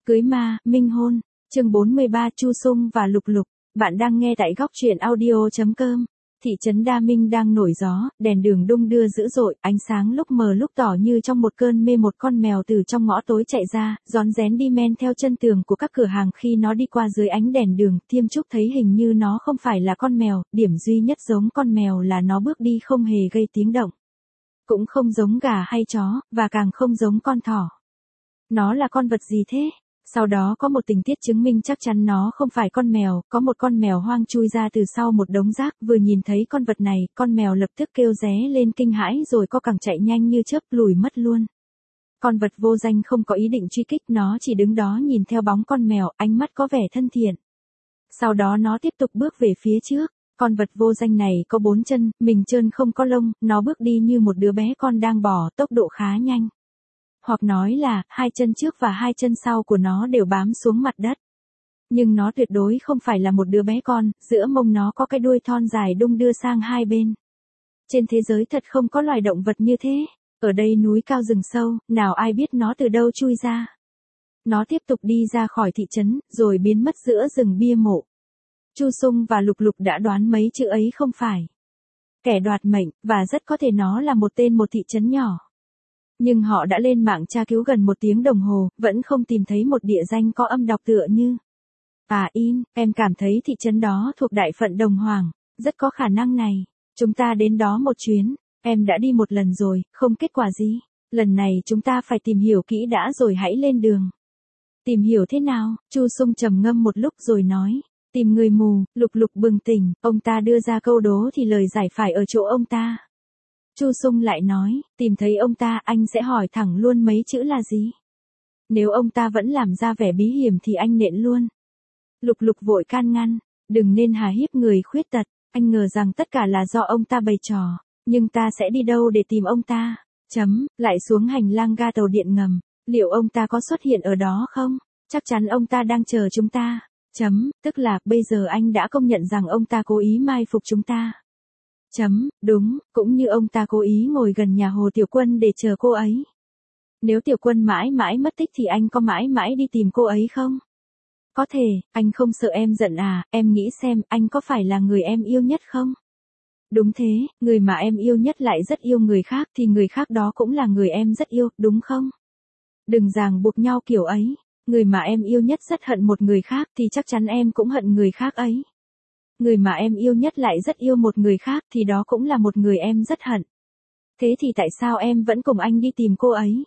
Cưới ma, minh hôn. Chương 43 Chu Sung và Lục Lục. Bạn đang nghe tại góc truyện audio.com. Thị trấn Đa Minh đang nổi gió, đèn đường đung đưa dữ dội, ánh sáng lúc mờ lúc tỏ như trong một cơn mê. Một con mèo từ trong ngõ tối chạy ra, rón rén đi men theo chân tường của các cửa hàng. Khi nó đi qua dưới ánh đèn đường, Tiêm Trúc thấy hình như nó không phải là con mèo, điểm duy nhất giống con mèo là nó bước đi không hề gây tiếng động. Cũng không giống gà hay chó, và càng không giống con thỏ. Nó là con vật gì thế? Sau đó có một tình tiết chứng minh chắc chắn nó không phải con mèo, có một con mèo hoang chui ra từ sau một đống rác, vừa nhìn thấy con vật này, con mèo lập tức kêu ré lên kinh hãi rồi co cẳng chạy nhanh như chớp lùi mất luôn. Con vật vô danh không có ý định truy kích, nó chỉ đứng đó nhìn theo bóng con mèo, ánh mắt có vẻ thân thiện. Sau đó nó tiếp tục bước về phía trước. Con vật vô danh này có 4 chân, mình trơn không có lông, nó bước đi như một đứa bé con đang bò, tốc độ khá nhanh. Hoặc nói là, 2 chân trước và 2 chân sau của nó đều bám xuống mặt đất. Nhưng nó tuyệt đối không phải là một đứa bé con, giữa mông nó có cái đuôi thon dài đung đưa sang hai bên. Trên thế giới thật không có loài động vật như thế. Ở đây núi cao rừng sâu, nào ai biết nó từ đâu chui ra. Nó tiếp tục đi ra khỏi thị trấn, rồi biến mất giữa rừng bia mộ. Chu Sung và Lục Lục đã đoán mấy chữ ấy không phải kẻ đoạt mệnh, và rất có thể nó là một tên một thị trấn nhỏ. Nhưng họ đã lên mạng tra cứu gần 1 tiếng đồng hồ, vẫn không tìm thấy một địa danh có âm đọc tựa như em cảm thấy thị trấn đó thuộc đại phận Đồng Hoàng, rất có khả năng này. Chúng ta đến đó một chuyến, em đã đi một lần rồi, không kết quả gì. Lần này chúng ta phải tìm hiểu kỹ đã rồi hãy lên đường. Tìm hiểu thế nào? Chu Sung trầm ngâm một lúc rồi nói. Tìm người mù. Lục Lục bừng tỉnh, ông ta đưa ra câu đố thì lời giải phải ở chỗ ông ta. Chu Sung lại nói, tìm thấy ông ta anh sẽ hỏi thẳng luôn mấy chữ là gì. Nếu ông ta vẫn làm ra vẻ bí hiểm thì anh nện luôn. Lục Lục vội can ngăn, đừng nên hà hiếp người khuyết tật, anh ngờ rằng tất cả là do ông ta bày trò, nhưng ta sẽ đi đâu để tìm ông ta? Lại xuống hành lang ga tàu điện ngầm, liệu ông ta có xuất hiện ở đó không? Chắc chắn ông ta đang chờ chúng ta. Tức là, bây giờ anh đã công nhận rằng ông ta cố ý mai phục chúng ta. Đúng, cũng như ông ta cố ý ngồi gần nhà Hồ Tiểu Quân để chờ cô ấy. Nếu Tiểu Quân mãi mãi mất tích thì anh có mãi mãi đi tìm cô ấy không? Có thể, anh không sợ em giận à, em nghĩ xem, anh có phải là người em yêu nhất không? Đúng thế, người mà em yêu nhất lại rất yêu người khác thì người khác đó cũng là người em rất yêu, đúng không? Đừng ràng buộc nhau kiểu ấy. Người mà em yêu nhất rất hận một người khác thì chắc chắn em cũng hận người khác ấy. Người mà em yêu nhất lại rất yêu một người khác thì đó cũng là một người em rất hận. Thế thì tại sao em vẫn cùng anh đi tìm cô ấy?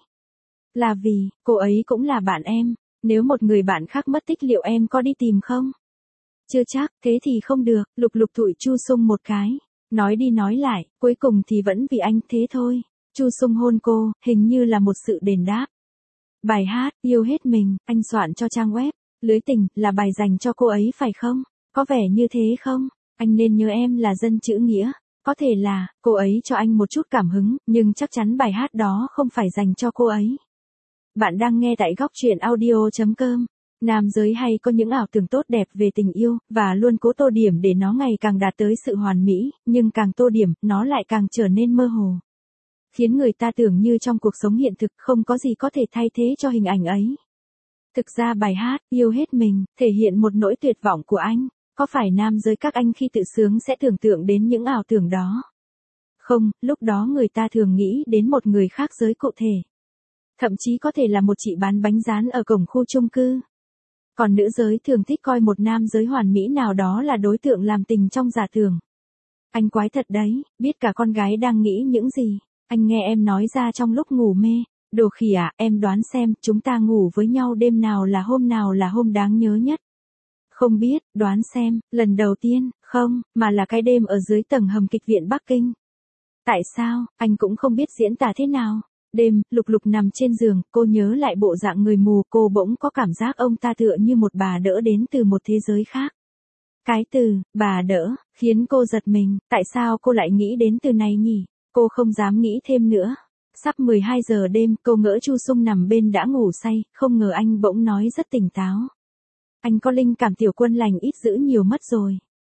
Là vì, cô ấy cũng là bạn em. Nếu một người bạn khác mất tích liệu em có đi tìm không? Chưa chắc, thế thì không được. Lục Lục thụi Chu Sung một cái. Nói đi nói lại, cuối cùng thì vẫn vì anh thế thôi. Chu Sung hôn cô, hình như là một sự đền đáp. Bài hát, yêu hết mình, anh soạn cho trang web, lưới tình, là bài dành cho cô ấy phải không? Có vẻ như thế không? Anh nên nhớ em là dân chữ nghĩa. Có thể là, cô ấy cho anh một chút cảm hứng, nhưng chắc chắn bài hát đó không phải dành cho cô ấy. Bạn đang nghe tại góc truyện audio.com. Nam giới hay có những ảo tưởng tốt đẹp về tình yêu, và luôn cố tô điểm để nó ngày càng đạt tới sự hoàn mỹ, nhưng càng tô điểm, nó lại càng trở nên mơ hồ. Khiến người ta tưởng như trong cuộc sống hiện thực không có gì có thể thay thế cho hình ảnh ấy. Thực ra bài hát, yêu hết mình, thể hiện một nỗi tuyệt vọng của anh. Có phải nam giới các anh khi tự sướng sẽ tưởng tượng đến những ảo tưởng đó? Không, lúc đó người ta thường nghĩ đến một người khác giới cụ thể. Thậm chí có thể là một chị bán bánh rán ở cổng khu chung cư. Còn nữ giới thường thích coi một nam giới hoàn mỹ nào đó là đối tượng làm tình trong giả tưởng. Anh quái thật đấy, biết cả con gái đang nghĩ những gì. Anh nghe em nói ra trong lúc ngủ mê. Đồ khỉ à, em đoán xem, chúng ta ngủ với nhau đêm nào là hôm đáng nhớ nhất? Không biết, đoán xem, lần đầu tiên, không, mà là cái đêm ở dưới tầng hầm kịch viện Bắc Kinh. Tại sao, anh cũng không biết diễn tả thế nào. Đêm, Lục Lục nằm trên giường, cô nhớ lại bộ dạng người mù, cô bỗng có cảm giác ông ta tựa như một bà đỡ đến từ một thế giới khác. Cái từ, bà đỡ, khiến cô giật mình, tại sao cô lại nghĩ đến từ này nhỉ? Cô không dám nghĩ thêm nữa. Sắp 12 giờ đêm, cô ngỡ Chu Sung nằm bên đã ngủ say, không ngờ anh bỗng nói rất tỉnh táo. Anh có linh cảm Tiểu Quân lành ít dữ nhiều mất rồi.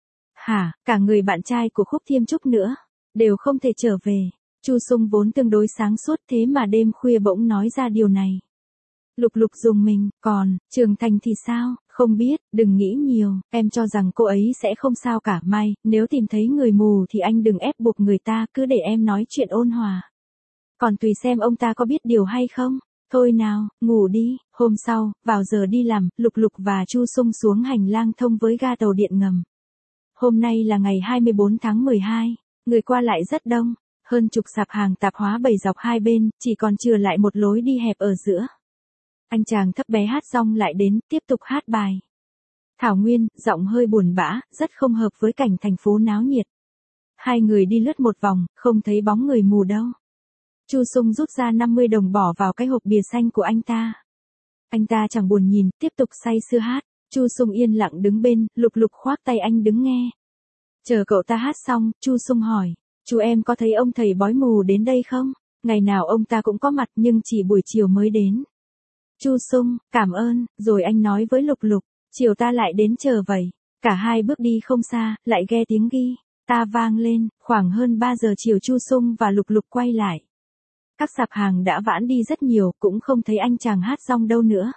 Hả, cả người bạn trai của Khúc Thiêm Trúc nữa, đều không thể trở về. Chu Sung vốn tương đối sáng suốt thế mà đêm khuya bỗng nói ra điều này. Lục Lục dùng mình, còn, Trường Thành thì sao, không biết, đừng nghĩ nhiều, em cho rằng cô ấy sẽ không sao cả may, nếu tìm thấy người mù thì anh đừng ép buộc người ta, cứ để em nói chuyện ôn hòa. Còn tùy xem ông ta có biết điều hay không. Thôi nào, ngủ đi. Hôm sau, vào giờ đi làm, Lục Lục và Chu Sung xuống hành lang thông với ga tàu điện ngầm. Hôm nay là ngày 24 tháng 12, người qua lại rất đông, hơn chục sạp hàng tạp hóa bày dọc hai bên, chỉ còn chừa lại một lối đi hẹp ở giữa. Anh chàng thấp bé hát xong lại đến, tiếp tục hát bài. Thảo Nguyên, giọng hơi buồn bã, rất không hợp với cảnh thành phố náo nhiệt. Hai người đi lướt một vòng, không thấy bóng người mù đâu. Chu Sung rút ra 50 đồng bỏ vào cái hộp bìa xanh của anh ta. Anh ta chẳng buồn nhìn, tiếp tục say sưa hát. Chu Sung yên lặng đứng bên, Lục Lục khoác tay anh đứng nghe. Chờ cậu ta hát xong, Chu Sung hỏi, chú em có thấy ông thầy bói mù đến đây không? Ngày nào ông ta cũng có mặt nhưng chỉ buổi chiều mới đến. Chu Sung, cảm ơn, rồi anh nói với Lục Lục, chiều ta lại đến chờ vậy. Cả hai bước đi không xa, lại nghe tiếng ta vang lên, khoảng hơn 3 giờ chiều Chu Sung và Lục Lục quay lại. Các sạp hàng đã vãn đi rất nhiều, cũng không thấy anh chàng hát rong đâu nữa.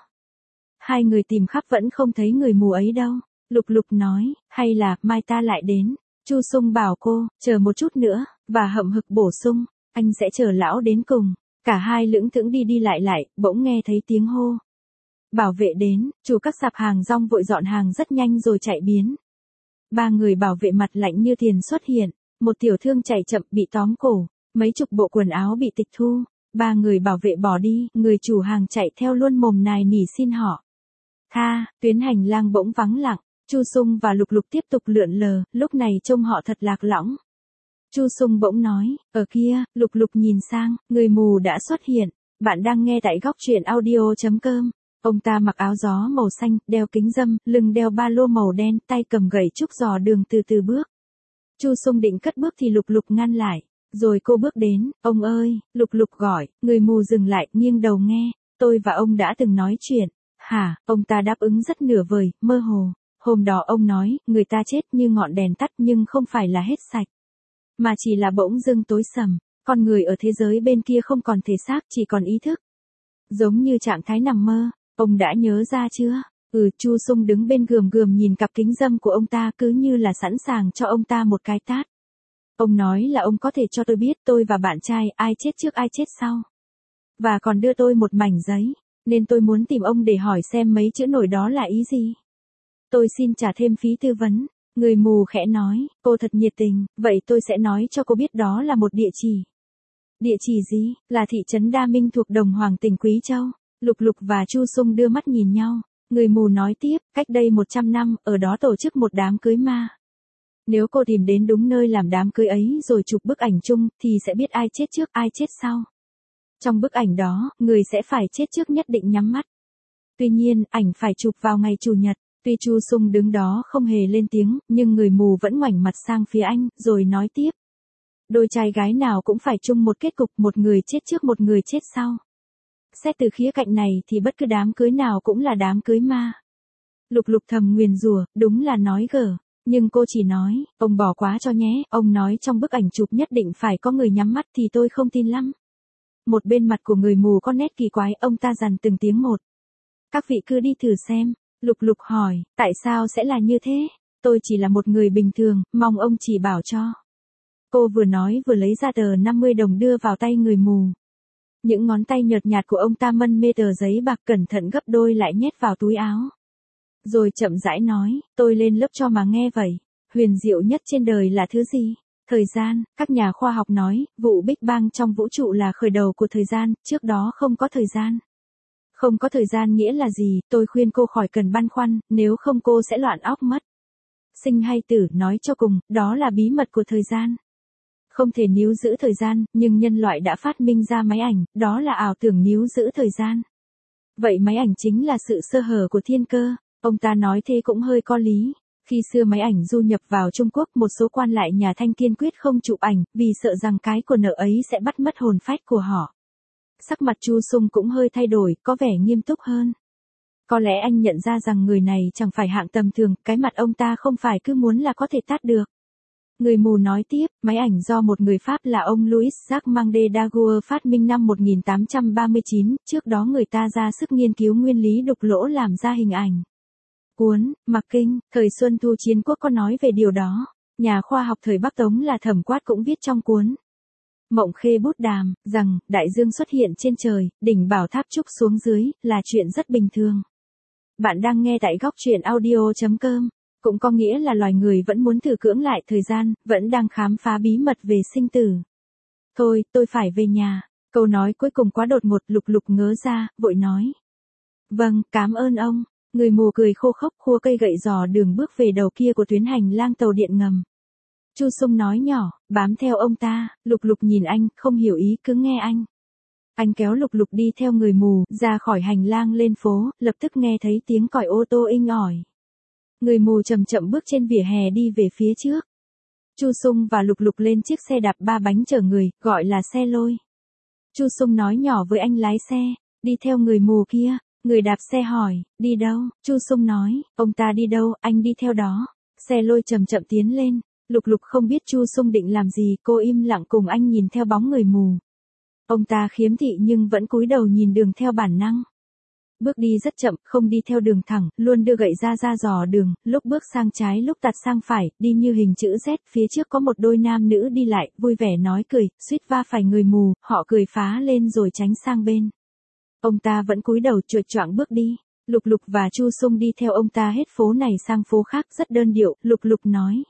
Hai người tìm khắp vẫn không thấy người mù ấy đâu. Lục Lục nói, hay là, mai ta lại đến. Chu Sung bảo cô, chờ một chút nữa, và hậm hực bổ sung, anh sẽ chờ lão đến cùng. Cả hai lững thững đi đi lại, bỗng nghe thấy tiếng hô. Bảo vệ đến, chủ các sạp hàng rong vội dọn hàng rất nhanh rồi chạy biến. Ba người bảo vệ mặt lạnh như tiền xuất hiện, một tiểu thương chạy chậm bị tóm cổ, mấy chục bộ quần áo bị tịch thu. Ba người bảo vệ bỏ đi, người chủ hàng chạy theo luôn mồm nài nỉ xin họ. Tuyến hành lang bỗng vắng lặng, Chu Sung và Lục Lục tiếp tục lượn lờ, lúc này trông họ thật lạc lõng. Chu Sung bỗng nói, ở kia, Lục Lục nhìn sang, người mù đã xuất hiện, bạn đang nghe tại góc truyện audio.com. Ông ta mặc áo gió màu xanh, đeo kính râm, lưng đeo ba lô màu đen, tay cầm gậy trúc dò đường từ từ bước. Chu Sung định cất bước thì Lục Lục ngăn lại, rồi cô bước đến, ông ơi, Lục Lục gọi, người mù dừng lại, nghiêng đầu nghe, tôi và ông đã từng nói chuyện. Hả, ông ta đáp ứng rất nửa vời, mơ hồ. Hôm đó ông nói, người ta chết như ngọn đèn tắt nhưng không phải là hết sạch. Mà chỉ là bỗng dưng tối sầm, con người ở thế giới bên kia không còn thể xác, chỉ còn ý thức. Giống như trạng thái nằm mơ, ông đã nhớ ra chưa? Chu Sung đứng bên gườm nhìn cặp kính râm của ông ta cứ như là sẵn sàng cho ông ta một cái tát. Ông nói là ông có thể cho tôi biết tôi và bạn trai ai chết trước ai chết sau. Và còn đưa tôi một mảnh giấy, nên tôi muốn tìm ông để hỏi xem mấy chữ nổi đó là ý gì. Tôi xin trả thêm phí tư vấn. Người mù khẽ nói, cô thật nhiệt tình, vậy tôi sẽ nói cho cô biết đó là một địa chỉ. Địa chỉ gì? Là thị trấn Đa Minh thuộc Đồng Hoàng tỉnh Quý Châu. Lục Lục và Chu Sung đưa mắt nhìn nhau. Người mù nói tiếp, cách đây 100 năm, ở đó tổ chức một đám cưới ma. Nếu cô tìm đến đúng nơi làm đám cưới ấy rồi chụp bức ảnh chung, thì sẽ biết ai chết trước ai chết sau. Trong bức ảnh đó, người sẽ phải chết trước nhất định nhắm mắt. Tuy nhiên, ảnh phải chụp vào ngày Chủ nhật. Tuy Chu Sung đứng đó không hề lên tiếng, nhưng người mù vẫn ngoảnh mặt sang phía anh, rồi nói tiếp. Đôi trai gái nào cũng phải chung một kết cục, một người chết trước một người chết sau. Xét từ khía cạnh này thì bất cứ đám cưới nào cũng là đám cưới ma. Lục Lục thầm nguyền rủa, đúng là nói gở. Nhưng cô chỉ nói, ông bỏ quá cho nhé, ông nói trong bức ảnh chụp nhất định phải có người nhắm mắt thì tôi không tin lắm. Một bên mặt của người mù có nét kỳ quái, ông ta dằn từng tiếng một. Các vị cứ đi thử xem. Lục Lục hỏi, tại sao sẽ là như thế? Tôi chỉ là một người bình thường, mong ông chỉ bảo cho. Cô vừa nói vừa lấy ra tờ 50 đồng đưa vào tay người mù. Những ngón tay nhợt nhạt của ông ta mân mê tờ giấy bạc cẩn thận gấp đôi lại nhét vào túi áo. Rồi chậm rãi nói, tôi lên lớp cho mà nghe vậy. Huyền diệu nhất trên đời là thứ gì? Thời gian, các nhà khoa học nói, vụ Big Bang trong vũ trụ là khởi đầu của thời gian, trước đó không có thời gian. Không có thời gian nghĩa là gì, tôi khuyên cô khỏi cần băn khoăn, nếu không cô sẽ loạn óc mất. Sinh hay tử, nói cho cùng, đó là bí mật của thời gian. Không thể níu giữ thời gian, nhưng nhân loại đã phát minh ra máy ảnh, đó là ảo tưởng níu giữ thời gian. Vậy máy ảnh chính là sự sơ hở của thiên cơ, ông ta nói thế cũng hơi có lý. Khi xưa máy ảnh du nhập vào Trung Quốc, một số quan lại nhà Thanh kiên quyết không chụp ảnh, vì sợ rằng cái của nợ ấy sẽ bắt mất hồn phách của họ. Sắc mặt Chu Sung cũng hơi thay đổi, có vẻ nghiêm túc hơn. Có lẽ anh nhận ra rằng người này chẳng phải hạng tầm thường, cái mặt ông ta không phải cứ muốn là có thể tát được. Người mù nói tiếp, máy ảnh do một người Pháp là ông Louis Jacques de Daguerre phát minh năm 1839, trước đó người ta ra sức nghiên cứu nguyên lý đục lỗ làm ra hình ảnh. Cuốn, Mặc Kinh, thời Xuân Thu Chiến Quốc có nói về điều đó. Nhà khoa học thời Bắc Tống là Thẩm Quát cũng viết trong cuốn Mộng Khê Bút Đàm, rằng, đại dương xuất hiện trên trời, đỉnh bảo tháp trúc xuống dưới, là chuyện rất bình thường. Bạn đang nghe tại góc truyện audio.com. Cũng có nghĩa là loài người vẫn muốn thử cưỡng lại thời gian, vẫn đang khám phá bí mật về sinh tử. Thôi, tôi phải về nhà. Câu nói cuối cùng quá đột ngột, Lục Lục ngớ ra, vội nói. Vâng, cảm ơn ông. Người mù cười khô khốc khua cây gậy dò đường bước về đầu kia của tuyến hành lang tàu điện ngầm. Chu Sung nói nhỏ, bám theo ông ta. Lục Lục nhìn anh, không hiểu ý, cứ nghe anh. Anh kéo Lục Lục đi theo người mù, ra khỏi hành lang lên phố, lập tức nghe thấy tiếng còi ô tô inh ỏi. Người mù chậm chậm bước trên vỉa hè đi về phía trước. Chu Sung và Lục Lục lên chiếc xe đạp 3 bánh chở người, gọi là xe lôi. Chu Sung nói nhỏ với anh lái xe, đi theo người mù kia. Người đạp xe hỏi, đi đâu? Chu Sung nói, ông ta đi đâu, anh đi theo đó. Xe lôi chậm chậm tiến lên. Lục Lục không biết Chu Sung định làm gì, cô im lặng cùng anh nhìn theo bóng người mù. Ông ta khiếm thị nhưng vẫn cúi đầu nhìn đường theo bản năng. Bước đi rất chậm, không đi theo đường thẳng, luôn đưa gậy ra dò đường, lúc bước sang trái lúc tạt sang phải, đi như hình chữ Z, phía trước có một đôi nam nữ đi lại, vui vẻ nói cười, suýt va phải người mù, họ cười phá lên rồi tránh sang bên. Ông ta vẫn cúi đầu chuột choạng bước đi. Lục Lục và Chu Sung đi theo ông ta hết phố này sang phố khác rất đơn điệu, Lục Lục nói.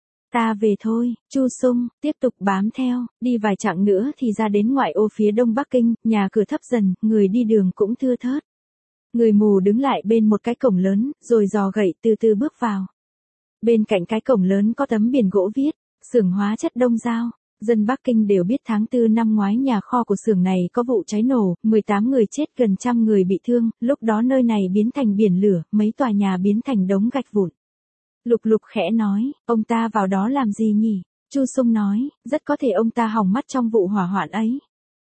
Ta về thôi, Chu Sung, tiếp tục bám theo, đi vài chặng nữa thì ra đến ngoại ô phía đông Bắc Kinh, nhà cửa thấp dần, người đi đường cũng thưa thớt. Người mù đứng lại bên một cái cổng lớn, rồi giò gậy từ từ bước vào. Bên cạnh cái cổng lớn có tấm biển gỗ viết, xưởng hóa chất Đông Giao. Dân Bắc Kinh đều biết tháng 4 năm ngoái nhà kho của xưởng này có vụ cháy nổ, 18 người chết gần 100 người bị thương, lúc đó nơi này biến thành biển lửa, mấy tòa nhà biến thành đống gạch vụn. Lục Lục khẽ nói, ông ta vào đó làm gì nhỉ? Chu Sung nói, rất có thể ông ta hỏng mắt trong vụ hỏa hoạn ấy.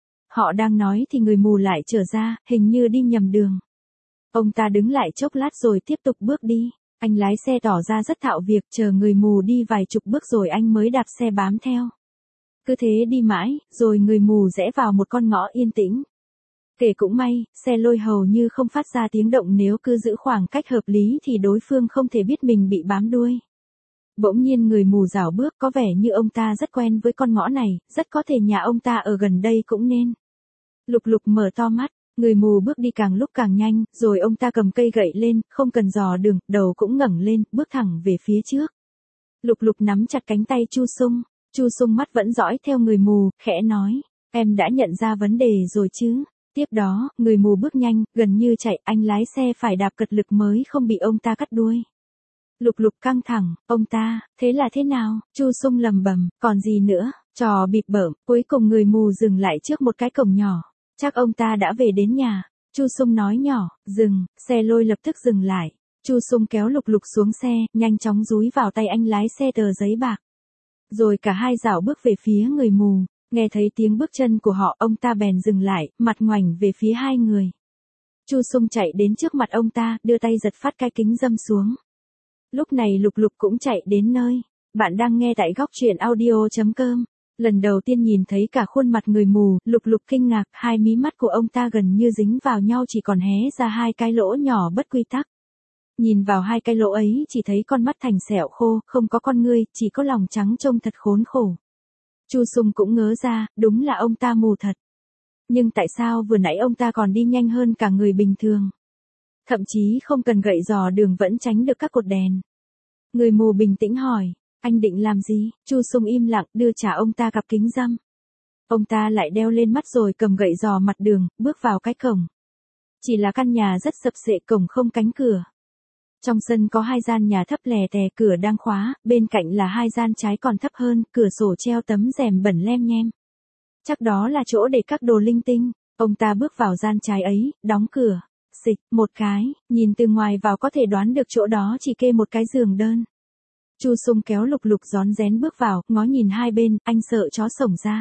Họ đang nói thì người mù lại trở ra, hình như đi nhầm đường. Ông ta đứng lại chốc lát rồi tiếp tục bước đi. Anh lái xe tỏ ra rất thạo việc, chờ người mù đi vài chục bước rồi anh mới đạp xe bám theo. Cứ thế đi mãi, rồi người mù rẽ vào một con ngõ yên tĩnh. Kể cũng may, xe lôi hầu như không phát ra tiếng động, nếu cứ giữ khoảng cách hợp lý thì đối phương không thể biết mình bị bám đuôi. Bỗng nhiên người mù rảo bước, có vẻ như ông ta rất quen với con ngõ này, rất có thể nhà ông ta ở gần đây cũng nên. Lục Lục mở to mắt, người mù bước đi càng lúc càng nhanh, rồi ông ta cầm cây gậy lên, không cần dò đường, đầu cũng ngẩng lên, bước thẳng về phía trước. Lục Lục nắm chặt cánh tay Chu Sung. Chu Sung mắt vẫn dõi theo người mù, khẽ nói, em đã nhận ra vấn đề rồi chứ? Tiếp đó, người mù bước nhanh, gần như chạy, anh lái xe phải đạp cật lực mới không bị ông ta cắt đuôi. Lục Lục căng thẳng, ông ta, thế là thế nào? Chu Sung lầm bầm, còn gì nữa, trò bịp bợm, cuối cùng người mù dừng lại trước một cái cổng nhỏ. Chắc ông ta đã về đến nhà. Chu Sung nói nhỏ, dừng, xe lôi lập tức dừng lại. Chu Sung kéo Lục Lục xuống xe, nhanh chóng dúi vào tay anh lái xe tờ giấy bạc. Rồi cả hai dạo bước về phía người mù, nghe thấy tiếng bước chân của họ, ông ta bèn dừng lại, mặt ngoảnh về phía hai người. Chu Sung chạy đến trước mặt ông ta, đưa tay giật phát cái kính râm xuống. Lúc này Lục Lục cũng chạy đến nơi. Bạn đang nghe tại góc truyện audio.com. Lần đầu tiên nhìn thấy cả khuôn mặt người mù, Lục Lục kinh ngạc, hai mí mắt của ông ta gần như dính vào nhau, chỉ còn hé ra hai cái lỗ nhỏ bất quy tắc. Nhìn vào hai cái lỗ ấy chỉ thấy con mắt thành sẹo khô, không có con ngươi, chỉ có lòng trắng trông thật khốn khổ. Chu Sung cũng ngớ ra, đúng là ông ta mù thật. Nhưng tại sao vừa nãy ông ta còn đi nhanh hơn cả người bình thường? Thậm chí không cần gậy dò đường vẫn tránh được các cột đèn. Người mù bình tĩnh hỏi, anh định làm gì? Chu Sung im lặng, đưa trả ông ta cặp kính râm. Ông ta lại đeo lên mắt rồi cầm gậy dò mặt đường, bước vào cái cổng. Chỉ là căn nhà rất sập xệ, cổng không cánh cửa. Trong sân có hai gian nhà thấp lè tè, cửa đang khóa, bên cạnh là hai gian trái còn thấp hơn, cửa sổ treo tấm rèm bẩn lem nhem. Chắc đó là chỗ để các đồ linh tinh. Ông ta bước vào gian trái ấy, đóng cửa. Xịch, một cái, nhìn từ ngoài vào có thể đoán được chỗ đó chỉ kê một cái giường đơn. Chu Sung kéo Lục Lục rón rén bước vào, ngó nhìn hai bên, anh sợ chó sổng ra.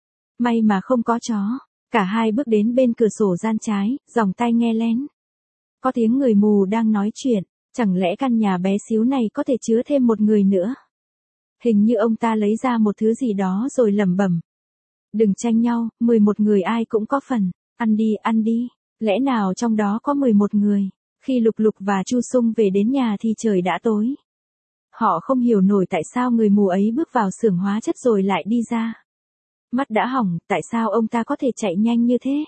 May mà không có chó. Cả hai bước đến bên cửa sổ gian trái, giòng tai nghe lén. Có tiếng người mù đang nói chuyện. Chẳng lẽ căn nhà bé xíu này có thể chứa thêm một người nữa? Hình như ông ta lấy ra một thứ gì đó rồi lẩm bẩm. Đừng tranh nhau, 11 người ai cũng có phần. Ăn đi. Lẽ nào trong đó có 11 người? Khi Lục Lục và Chu Sung về đến nhà thì trời đã tối. Họ không hiểu nổi tại sao người mù ấy bước vào xưởng hóa chất rồi lại đi ra. Mắt đã hỏng, tại sao ông ta có thể chạy nhanh như thế?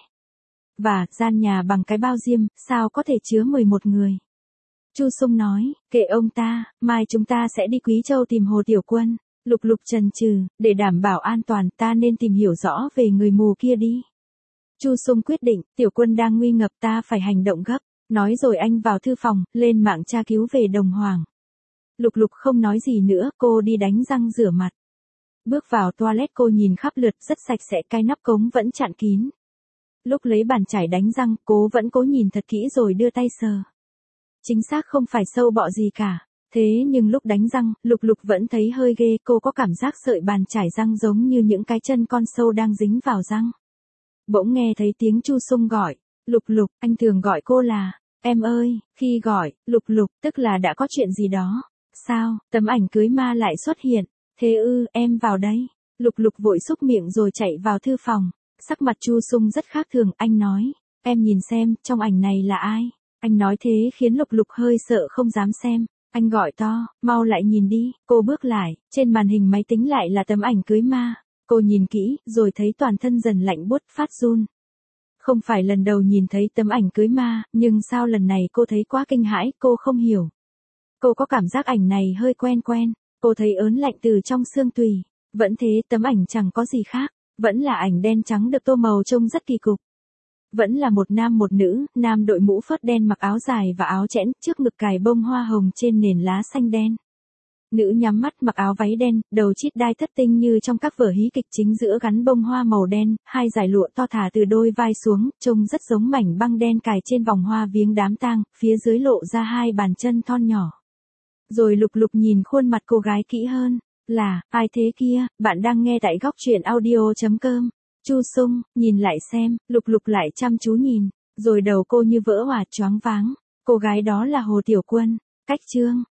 Và, gian nhà bằng cái bao diêm, sao có thể chứa 11 người? Chu Sung nói, kệ ông ta, mai chúng ta sẽ đi Quý Châu tìm Hồ Tiểu Quân. Lục Lục chần chừ, để đảm bảo an toàn ta nên tìm hiểu rõ về người mù kia đi. Chu Sung quyết định, Tiểu Quân đang nguy ngập ta phải hành động gấp. Nói rồi anh vào thư phòng, lên mạng tra cứu về đồng hoàng. Lục Lục không nói gì nữa, cô đi đánh răng rửa mặt. Bước vào toilet cô nhìn khắp lượt rất sạch sẽ, cái nắp cống vẫn chặn kín. Lúc lấy bàn chải đánh răng, cô vẫn cố nhìn thật kỹ rồi đưa tay sờ. Chính xác không phải sâu bọ gì cả. Thế nhưng lúc đánh răng, Lục Lục vẫn thấy hơi ghê, cô có cảm giác sợi bàn chải răng giống như những cái chân con sâu đang dính vào răng. Bỗng nghe thấy tiếng Chu Sung gọi, Lục Lục, anh thường gọi cô là, em ơi, khi gọi, Lục Lục, tức là đã có chuyện gì đó. Sao, tấm ảnh cưới ma lại xuất hiện, thế ư, em vào đây. Lục Lục vội xúc miệng rồi chạy vào thư phòng. Sắc mặt Chu Sung rất khác thường, anh nói, em nhìn xem, trong ảnh này là ai? Anh nói thế khiến Lục Lục hơi sợ không dám xem. Anh gọi to, mau lại nhìn đi, cô bước lại, trên màn hình máy tính lại là tấm ảnh cưới ma. Cô nhìn kỹ, rồi thấy toàn thân dần lạnh buốt phát run. Không phải lần đầu nhìn thấy tấm ảnh cưới ma, nhưng sao lần này cô thấy quá kinh hãi, cô không hiểu. Cô có cảm giác ảnh này hơi quen quen, cô thấy ớn lạnh từ trong xương tùy. Vẫn thế, tấm ảnh chẳng có gì khác, vẫn là ảnh đen trắng được tô màu trông rất kỳ cục. Vẫn là một nam một nữ, nam đội mũ phớt đen mặc áo dài và áo chẽn, trước ngực cài bông hoa hồng trên nền lá xanh đen. Nữ nhắm mắt mặc áo váy đen, đầu chít đai thất tinh như trong các vở hí kịch, chính giữa gắn bông hoa màu đen, hai dải lụa to thả từ đôi vai xuống, trông rất giống mảnh băng đen cài trên vòng hoa viếng đám tang, phía dưới lộ ra hai bàn chân thon nhỏ. Rồi Lục Lục nhìn khuôn mặt cô gái kỹ hơn, là, ai thế kia, bạn đang nghe tại góc truyện audio.com. Chu Sung, nhìn lại xem, Lục Lục lại chăm chú nhìn, rồi đầu cô như vỡ òa choáng váng. Cô gái đó là Hồ Tiểu Quân. Cách chương